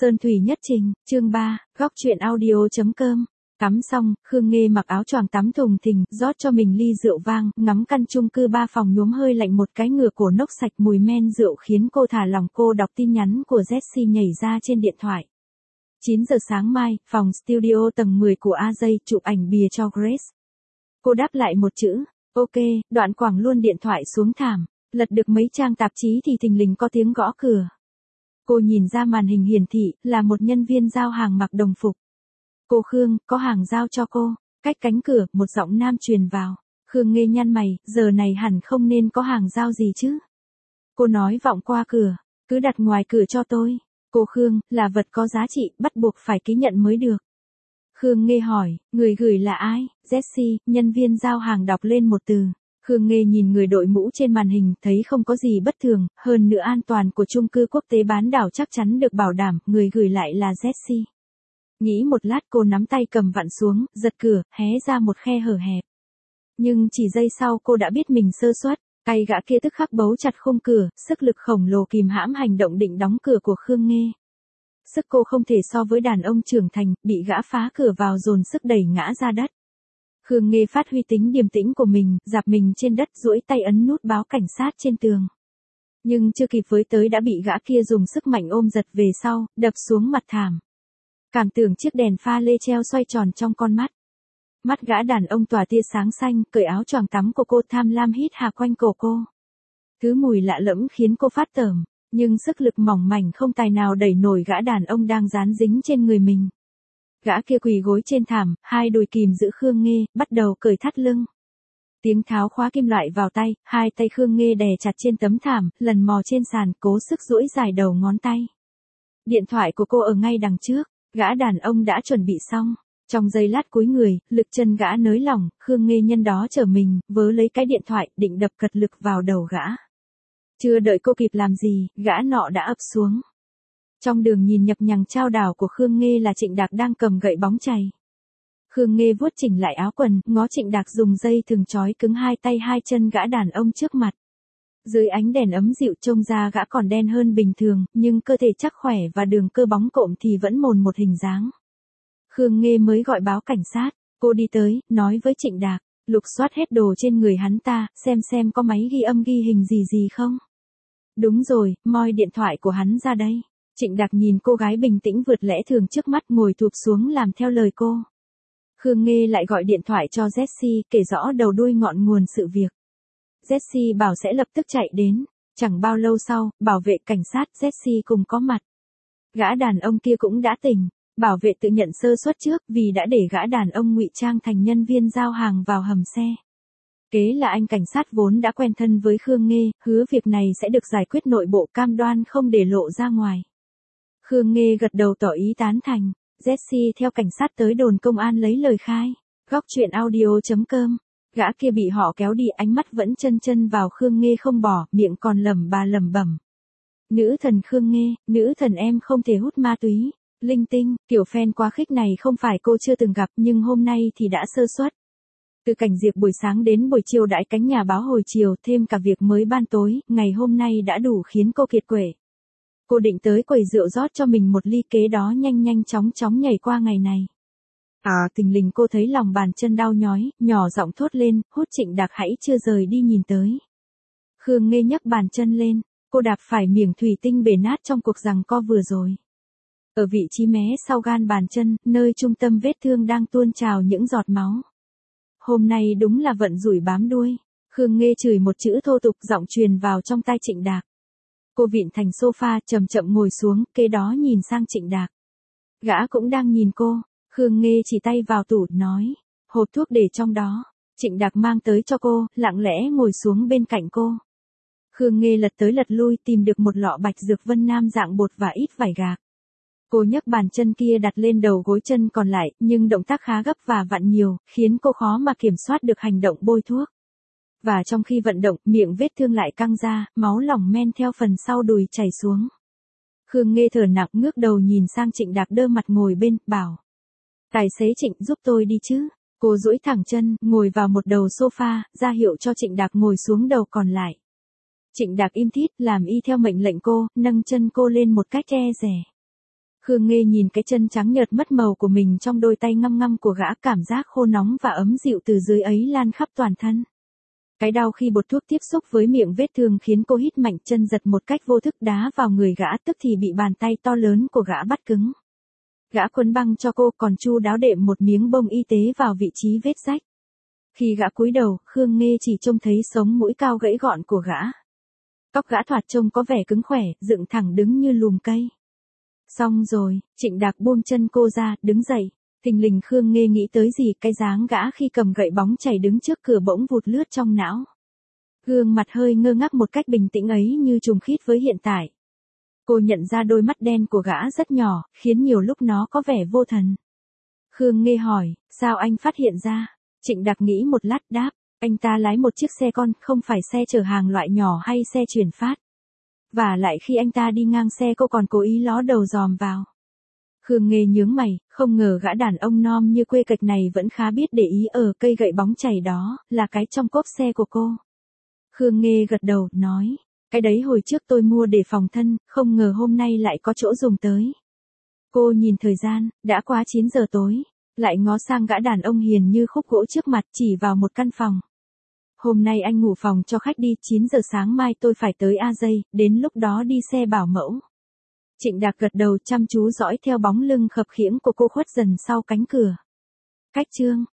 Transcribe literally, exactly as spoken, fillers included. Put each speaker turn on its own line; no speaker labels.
Sơn thủy nhất trình, chương ba, góc truyện audio chấm com. Tắm xong, Khương Nghê mặc áo choàng tắm thùng thình, rót cho mình ly rượu vang, ngắm căn chung cư ba phòng nhuốm hơi lạnh một cái ngửa cổ nốc sạch mùi men rượu khiến cô thả lỏng. Cô đọc tin nhắn của Jessie nhảy ra trên điện thoại. chín giờ sáng mai, phòng studio tầng mười của a jay chụp ảnh bìa cho Grace. Cô đáp lại một chữ, ok, đoạn quẳng luôn điện thoại xuống thảm. Lật được mấy trang tạp chí thì thình lình có tiếng gõ cửa. Cô nhìn ra màn hình hiển thị, là một nhân viên giao hàng mặc đồng phục. Cô Khương, có hàng giao cho cô. Cách cánh cửa, một giọng nam truyền vào. Khương Nghê nhăn mày, giờ này hẳn không nên có hàng giao gì chứ. Cô nói vọng qua cửa, cứ đặt ngoài cửa cho tôi. Cô Khương, là vật có giá trị, bắt buộc phải ký nhận mới được. Khương Nghê hỏi, người gửi là ai? Jessie, nhân viên giao hàng đọc lên một từ. Khương Nghê nhìn người đội mũ trên màn hình, thấy không có gì bất thường, hơn nữa an toàn của chung cư quốc tế bán đảo chắc chắn được bảo đảm, người gửi lại là Jessie. Nghĩ một lát cô nắm tay cầm vặn xuống, giật cửa, hé ra một khe hở hẹp. Nhưng chỉ giây sau cô đã biết mình sơ suất, tay gã kia tức khắc bấu chặt khung cửa, sức lực khổng lồ kìm hãm hành động định đóng cửa của Khương Nghê. Sức cô không thể so với đàn ông trưởng thành, bị gã phá cửa vào dồn sức đẩy ngã ra đất. Khương Nghê phát huy tính điềm tĩnh của mình, dạp mình trên đất duỗi tay ấn nút báo cảnh sát trên tường. Nhưng chưa kịp với tới đã bị gã kia dùng sức mạnh ôm giật về sau, đập xuống mặt thảm. Cảm tưởng chiếc đèn pha lê treo xoay tròn trong con mắt. Mắt gã đàn ông tỏa tia sáng xanh, cởi áo choàng tắm của cô tham lam hít hà quanh cổ cô. Thứ mùi lạ lẫm khiến cô phát tởm, nhưng sức lực mỏng mảnh không tài nào đẩy nổi gã đàn ông đang dán dính trên người mình. Gã kia quỳ gối trên thảm, hai đùi kìm giữ Khương Nghê, bắt đầu cởi thắt lưng. Tiếng tháo khóa kim loại vào tay, hai tay Khương Nghê đè chặt trên tấm thảm, lần mò trên sàn, cố sức duỗi dài đầu ngón tay. Điện thoại của cô ở ngay đằng trước, gã đàn ông đã chuẩn bị xong. Trong giây lát cúi người, lực chân gã nới lỏng, Khương Nghê nhân đó trở mình, vớ lấy cái điện thoại, định đập cật lực vào đầu gã. Chưa đợi cô kịp làm gì, gã nọ đã ập xuống. Trong đường nhìn nhập nhằng trao đảo của Khương Nghê là Trịnh Đạc đang cầm gậy bóng chày. Khương Nghê vuốt chỉnh lại áo quần, ngó Trịnh Đạc dùng dây thừng trói cứng hai tay hai chân gã đàn ông trước mặt. Dưới ánh đèn ấm dịu trông ra gã còn đen hơn bình thường, nhưng cơ thể chắc khỏe và đường cơ bóng cộm thì vẫn mồn một hình dáng. Khương Nghê mới gọi báo cảnh sát, cô đi tới, nói với Trịnh Đạc, lục soát hết đồ trên người hắn ta, xem xem có máy ghi âm ghi hình gì gì không. Đúng rồi, moi điện thoại của hắn ra đây. Trịnh Đạc nhìn cô gái bình tĩnh vượt lẽ thường trước mắt ngồi thụp xuống làm theo lời cô. Khương Nghê lại gọi điện thoại cho Jessie, kể rõ đầu đuôi ngọn nguồn sự việc. Jessie bảo sẽ lập tức chạy đến. Chẳng bao lâu sau, bảo vệ cảnh sát Jessie cùng có mặt. Gã đàn ông kia cũng đã tỉnh. Bảo vệ tự nhận sơ suất trước vì đã để gã đàn ông ngụy trang thành nhân viên giao hàng vào hầm xe. Kế là anh cảnh sát vốn đã quen thân với Khương Nghê, hứa việc này sẽ được giải quyết nội bộ, cam đoan không để lộ ra ngoài. Khương Nghê gật đầu tỏ ý tán thành. Jessie theo cảnh sát tới đồn công an lấy lời khai. Góc truyện audio chấm com. Gã kia bị họ kéo đi, ánh mắt vẫn chân chân vào Khương Nghê không bỏ, miệng còn lẩm bà lẩm bẩm. Nữ thần Khương Nghê, nữ thần em không thể hút ma túy. Linh tinh, kiểu fan quá khích này không phải cô chưa từng gặp nhưng hôm nay thì đã sơ suất. Từ cảnh diệp buổi sáng đến buổi chiều đãi cánh nhà báo hồi chiều, thêm cả việc mới ban tối, ngày hôm nay đã đủ khiến cô kiệt quệ. Cô định tới quầy rượu rót cho mình một ly, kế đó nhanh nhanh chóng chóng nhảy qua ngày này. À, tình lình cô thấy lòng bàn chân đau nhói, nhỏ giọng thốt lên, hút. Trịnh Đạc hãy chưa rời đi nhìn tới. Khương Nghê nhấc bàn chân lên, cô đạp phải miếng thủy tinh bể nát trong cuộc giằng co vừa rồi. Ở vị trí mé sau gan bàn chân, nơi trung tâm vết thương đang tuôn trào những giọt máu. Hôm nay đúng là vận rủi bám đuôi. Khương Nghê chửi một chữ thô tục, giọng truyền vào trong tai Trịnh Đạc. Cô vịn thành sofa, chậm chậm ngồi xuống, kế đó nhìn sang Trịnh Đạc. Gã cũng đang nhìn cô. Khương Nghê chỉ tay vào tủ, nói, hộp thuốc để trong đó. Trịnh Đạc mang tới cho cô, lặng lẽ ngồi xuống bên cạnh cô. Khương Nghê lật tới lật lui tìm được một lọ bạch dược Vân Nam dạng bột và ít vải gạc. Cô nhấc bàn chân kia đặt lên đầu gối chân còn lại, nhưng động tác khá gấp và vặn nhiều, khiến cô khó mà kiểm soát được hành động bôi thuốc. Và trong khi vận động, miệng vết thương lại căng ra, máu lỏng men theo phần sau đùi chảy xuống. Khương Nghê thở nặng ngước đầu nhìn sang Trịnh Đạc đơ mặt ngồi bên, bảo. Tài xế Trịnh, giúp tôi đi chứ. Cô duỗi thẳng chân, ngồi vào một đầu sofa, ra hiệu cho Trịnh Đạc ngồi xuống đầu còn lại. Trịnh Đạc im thít, làm y theo mệnh lệnh cô, nâng chân cô lên một cách e dè. Khương Nghê nhìn cái chân trắng nhợt mất màu của mình trong đôi tay ngăm ngăm của gã, cảm giác khô nóng và ấm dịu từ dưới ấy lan khắp toàn thân. Cái đau khi bột thuốc tiếp xúc với miệng vết thương khiến cô hít mạnh, chân giật một cách vô thức đá vào người gã, tức thì bị bàn tay to lớn của gã bắt cứng. Gã quấn băng cho cô, còn chu đáo đệm một miếng bông y tế vào vị trí vết rách. Khi gã cúi đầu, Khương Nghê chỉ trông thấy sống mũi cao gãy gọn của gã. Tóc gã thoạt trông có vẻ cứng khỏe, dựng thẳng đứng như lùm cây. Xong rồi, Trịnh Đạc buông chân cô ra, đứng dậy. Thình lình Khương Nghê nghĩ tới gì, cái dáng gã khi cầm gậy bóng chảy đứng trước cửa bỗng vụt lướt trong não. Gương mặt hơi ngơ ngác một cách bình tĩnh ấy như trùng khít với hiện tại. Cô nhận ra đôi mắt đen của gã rất nhỏ, khiến nhiều lúc nó có vẻ vô thần. Khương Nghê hỏi, sao anh phát hiện ra? Trịnh Đạc nghĩ một lát đáp, anh ta lái một chiếc xe con, không phải xe chở hàng loại nhỏ hay xe chuyển phát. Và lại khi anh ta đi ngang xe cô còn cố ý ló đầu dòm vào. Khương Nghê nhướng mày, không ngờ gã đàn ông nom như quê cạch này vẫn khá biết để ý ở cây gậy bóng chảy đó, là cái trong cốp xe của cô. Khương Nghê gật đầu, nói, cái đấy hồi trước tôi mua để phòng thân, không ngờ hôm nay lại có chỗ dùng tới. Cô nhìn thời gian, đã quá chín giờ tối, lại ngó sang gã đàn ông hiền như khúc gỗ trước mặt, chỉ vào một căn phòng. Hôm nay anh ngủ phòng cho khách đi, chín giờ sáng mai tôi phải tới A Dây, đến lúc đó đi xe bảo mẫu. Trịnh Đạc gật đầu chăm chú dõi theo bóng lưng khập khiễng của cô khuất dần sau cánh cửa. Cách chương